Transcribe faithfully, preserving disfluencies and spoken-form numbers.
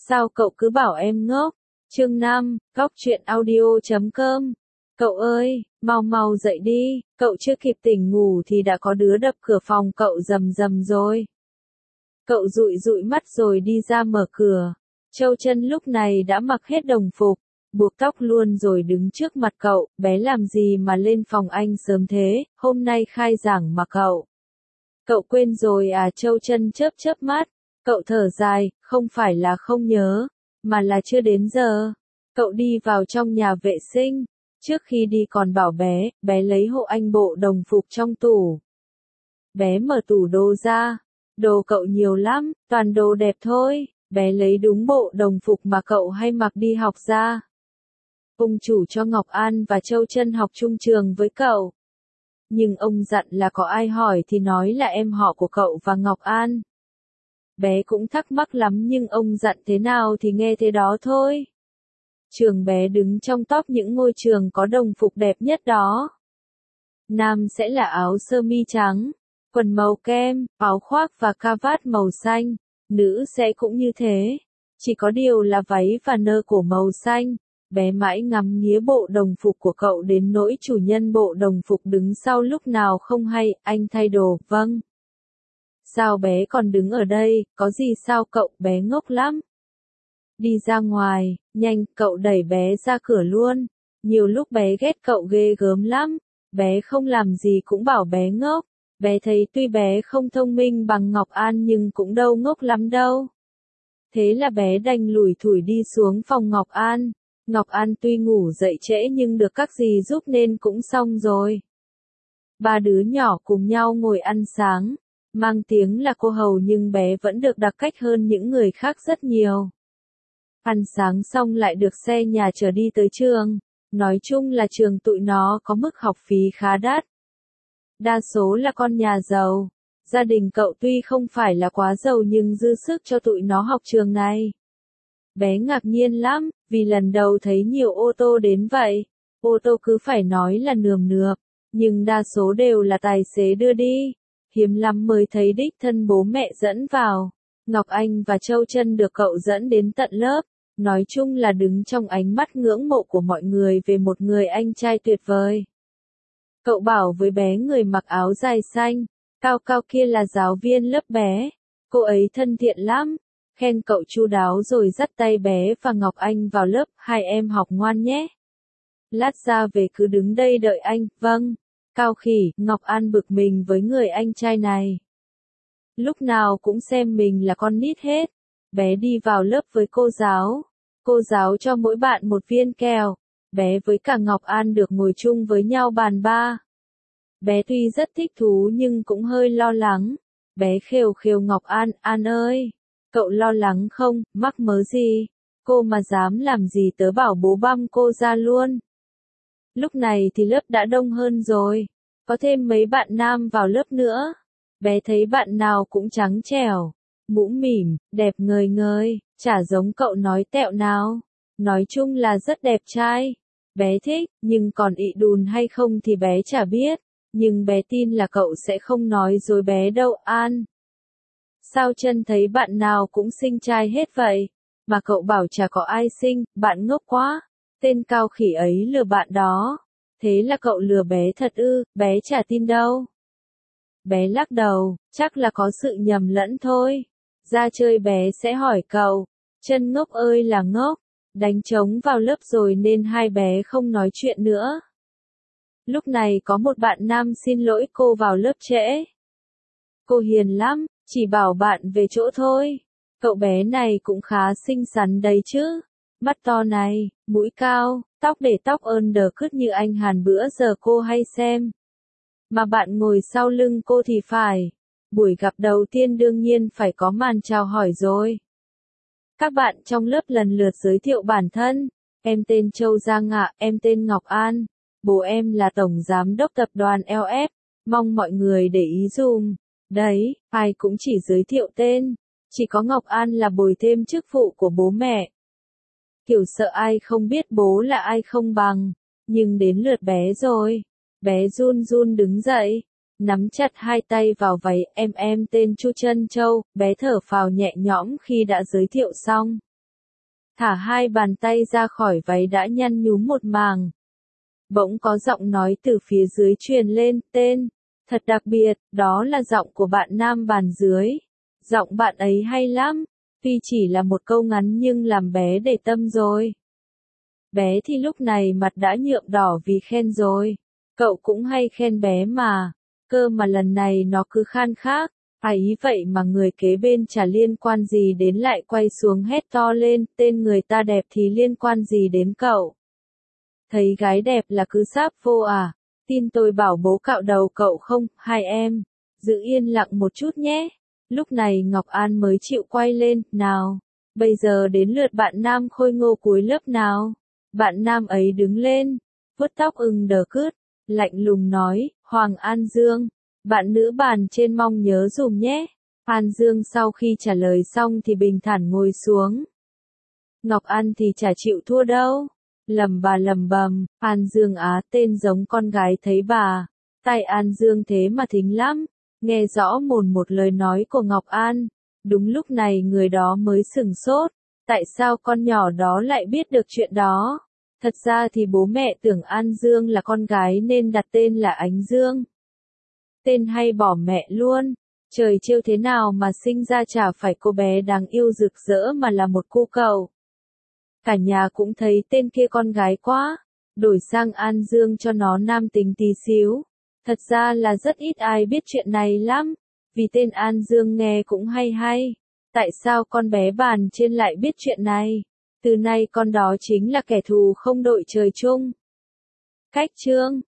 Sao cậu cứ bảo em ngốc? Chương năm, góc truyện audio chấm com. Cậu ơi, mau mau dậy đi, cậu chưa kịp tỉnh ngủ thì đã có đứa đập cửa phòng cậu rầm rầm rồi. Cậu dụi dụi mắt rồi đi ra mở cửa. Châu Chân lúc này đã mặc hết đồng phục, buộc tóc luôn rồi đứng trước mặt cậu, bé làm gì mà lên phòng anh sớm thế, hôm nay khai giảng mà cậu. Cậu quên rồi à? Châu Chân chớp chớp mắt, cậu thở dài, không phải là không nhớ, mà là chưa đến giờ. Cậu đi vào trong nhà vệ sinh, trước khi đi còn bảo bé, bé lấy hộ anh bộ đồng phục trong tủ. Bé mở tủ đồ ra, đồ cậu nhiều lắm, toàn đồ đẹp thôi, bé lấy đúng bộ đồng phục mà cậu hay mặc đi học ra. Ông chủ cho Ngọc An và Châu Chân học chung trường với cậu. Nhưng ông dặn là có ai hỏi thì nói là em họ của cậu và Ngọc An. Bé cũng thắc mắc lắm nhưng ông dặn thế nào thì nghe thế đó thôi. Trường bé đứng trong top những ngôi trường có đồng phục đẹp nhất đó. Nam sẽ là áo sơ mi trắng, quần màu kem, áo khoác và cà vạt màu xanh. Nữ sẽ cũng như thế, chỉ có điều là váy và nơ cổ màu xanh. Bé mãi ngắm nghía bộ đồng phục của cậu đến nỗi chủ nhân bộ đồng phục đứng sau lúc nào không hay. Anh thay đồ, vâng. Sao bé còn đứng ở đây, có gì sao cậu? Bé ngốc lắm. Đi ra ngoài, nhanh, cậu đẩy bé ra cửa luôn. Nhiều lúc bé ghét cậu ghê gớm lắm. Bé không làm gì cũng bảo bé ngốc. Bé thấy tuy bé không thông minh bằng Ngọc An nhưng cũng đâu ngốc lắm đâu. Thế là bé đành lủi thủi đi xuống phòng Ngọc An. Ngọc An tuy ngủ dậy trễ nhưng được các dì giúp nên cũng xong rồi. Ba đứa nhỏ cùng nhau ngồi ăn sáng. Mang tiếng là cô hầu nhưng bé vẫn được đặc cách hơn những người khác rất nhiều. Ăn sáng xong lại được xe nhà chở đi tới trường. Nói chung là trường tụi nó có mức học phí khá đắt. Đa số là con nhà giàu. Gia đình cậu tuy không phải là quá giàu nhưng dư sức cho tụi nó học trường này. Bé ngạc nhiên lắm, vì lần đầu thấy nhiều ô tô đến vậy. Ô tô cứ phải nói là nườm nượp, nhưng đa số đều là tài xế đưa đi. Hiếm lắm mới thấy đích thân bố mẹ dẫn vào. Ngọc Anh và Châu Chân được cậu dẫn đến tận lớp. Nói chung là đứng trong ánh mắt ngưỡng mộ của mọi người về một người anh trai tuyệt vời. Cậu bảo với bé người mặc áo dài xanh, cao cao kia là giáo viên lớp bé. Cô ấy thân thiện lắm, khen cậu chu đáo rồi dắt tay bé và Ngọc Anh vào lớp. Hai em học ngoan nhé. Lát ra về cứ đứng đây đợi anh. Vâng. Cao khỉ, Ngọc An bực mình với người anh trai này. Lúc nào cũng xem mình là con nít hết. Bé đi vào lớp với cô giáo. Cô giáo cho mỗi bạn một viên kẹo. Bé với cả Ngọc An được ngồi chung với nhau bàn ba. Bé tuy rất thích thú nhưng cũng hơi lo lắng. Bé khều khều Ngọc An, An ơi, cậu lo lắng không, mắc mớ gì? Cô mà dám làm gì tớ bảo bố băm cô ra luôn. Lúc này thì lớp đã đông hơn rồi, có thêm mấy bạn nam vào lớp nữa. Bé thấy bạn nào cũng trắng trẻo, mũm mỉm, đẹp ngời ngời, chả giống cậu nói tẹo nào. Nói chung là rất đẹp trai. Bé thích, nhưng còn ị đùn hay không thì bé chả biết. Nhưng bé tin là cậu sẽ không nói dối bé đâu. An. Sao Chân thấy bạn nào cũng xinh trai hết vậy? Mà cậu bảo chả có ai xinh, bạn ngốc quá. Tên Cao khỉ ấy lừa bạn đó. Thế là cậu lừa bé thật ư? Bé chả tin đâu. Bé lắc đầu, chắc là có sự nhầm lẫn thôi. Ra chơi bé sẽ hỏi cậu. Chân ngốc ơi là ngốc. Đánh trống vào lớp rồi nên hai bé không nói chuyện nữa. Lúc này có một bạn nam xin lỗi cô vào lớp trễ. Cô hiền lắm, chỉ bảo bạn về chỗ thôi. Cậu bé này cũng khá xinh xắn đấy chứ. Mắt to này, mũi cao, tóc để tóc undercut như anh Hàn bữa giờ cô hay xem. Mà bạn ngồi sau lưng cô thì phải. Buổi gặp đầu tiên đương nhiên phải có màn chào hỏi rồi. Các bạn trong lớp lần lượt giới thiệu bản thân. Em tên Châu Giang ạ, em tên Ngọc An. Bố em là tổng giám đốc tập đoàn lờ ép. Mong mọi người để ý dùm. Đấy, ai cũng chỉ giới thiệu tên. Chỉ có Ngọc An là bồi thêm chức vụ của bố mẹ. Kiểu sợ ai không biết bố là ai không bằng. Nhưng đến lượt bé rồi. Bé run run đứng dậy. Nắm chặt hai tay vào váy. Em em tên Chu Chân Châu. Bé thở phào nhẹ nhõm khi đã giới thiệu xong. thả hai bàn tay ra khỏi váy đã nhăn nhúm một màng. Bỗng có giọng nói từ phía dưới truyền lên, tên, thật đặc biệt, đó là giọng của bạn nam bàn dưới. Giọng bạn ấy hay lắm, tuy chỉ là một câu ngắn nhưng làm bé để tâm rồi. Bé thì lúc này mặt đã nhuộm đỏ vì khen rồi. Cậu cũng hay khen bé mà, cơ mà lần này nó cứ khan khác. Ấy vậy mà người kế bên chả liên quan gì đến lại quay xuống hét to lên, tên người ta đẹp thì liên quan gì đến cậu. Thấy gái đẹp là cứ sáp vô à, tin tôi bảo bố cạo đầu cậu không, hai em, giữ yên lặng một chút nhé. Lúc này Ngọc An mới chịu quay lên, nào, bây giờ đến lượt bạn nam khôi ngô cuối lớp nào. Bạn nam ấy đứng lên, vuốt tóc ưng đờ cứt, lạnh lùng nói, Hoàng An Dương, bạn nữ bàn trên mong nhớ dùm nhé. An Dương sau khi trả lời xong thì bình thản ngồi xuống. Ngọc An thì chả chịu thua đâu. Lầm bà lầm bầm, An Dương á, tên giống con gái thấy bà. Tai An Dương thế mà thính lắm, nghe rõ mồn một lời nói của Ngọc An. Đúng lúc này người đó mới sửng sốt, tại sao con nhỏ đó lại biết được chuyện đó? Thật ra thì bố mẹ tưởng An Dương là con gái nên đặt tên là Ánh Dương. Tên hay bỏ mẹ luôn, trời trêu thế nào mà sinh ra chả phải cô bé đáng yêu rực rỡ mà là một cô cậu. Cả nhà cũng thấy tên kia con gái quá, đổi sang An Dương cho nó nam tính tí xíu. Thật ra là rất ít ai biết chuyện này lắm, vì tên An Dương nghe cũng hay hay. Tại sao con bé bàn trên lại biết chuyện này? Từ nay con đó chính là kẻ thù không đội trời chung. Cách chương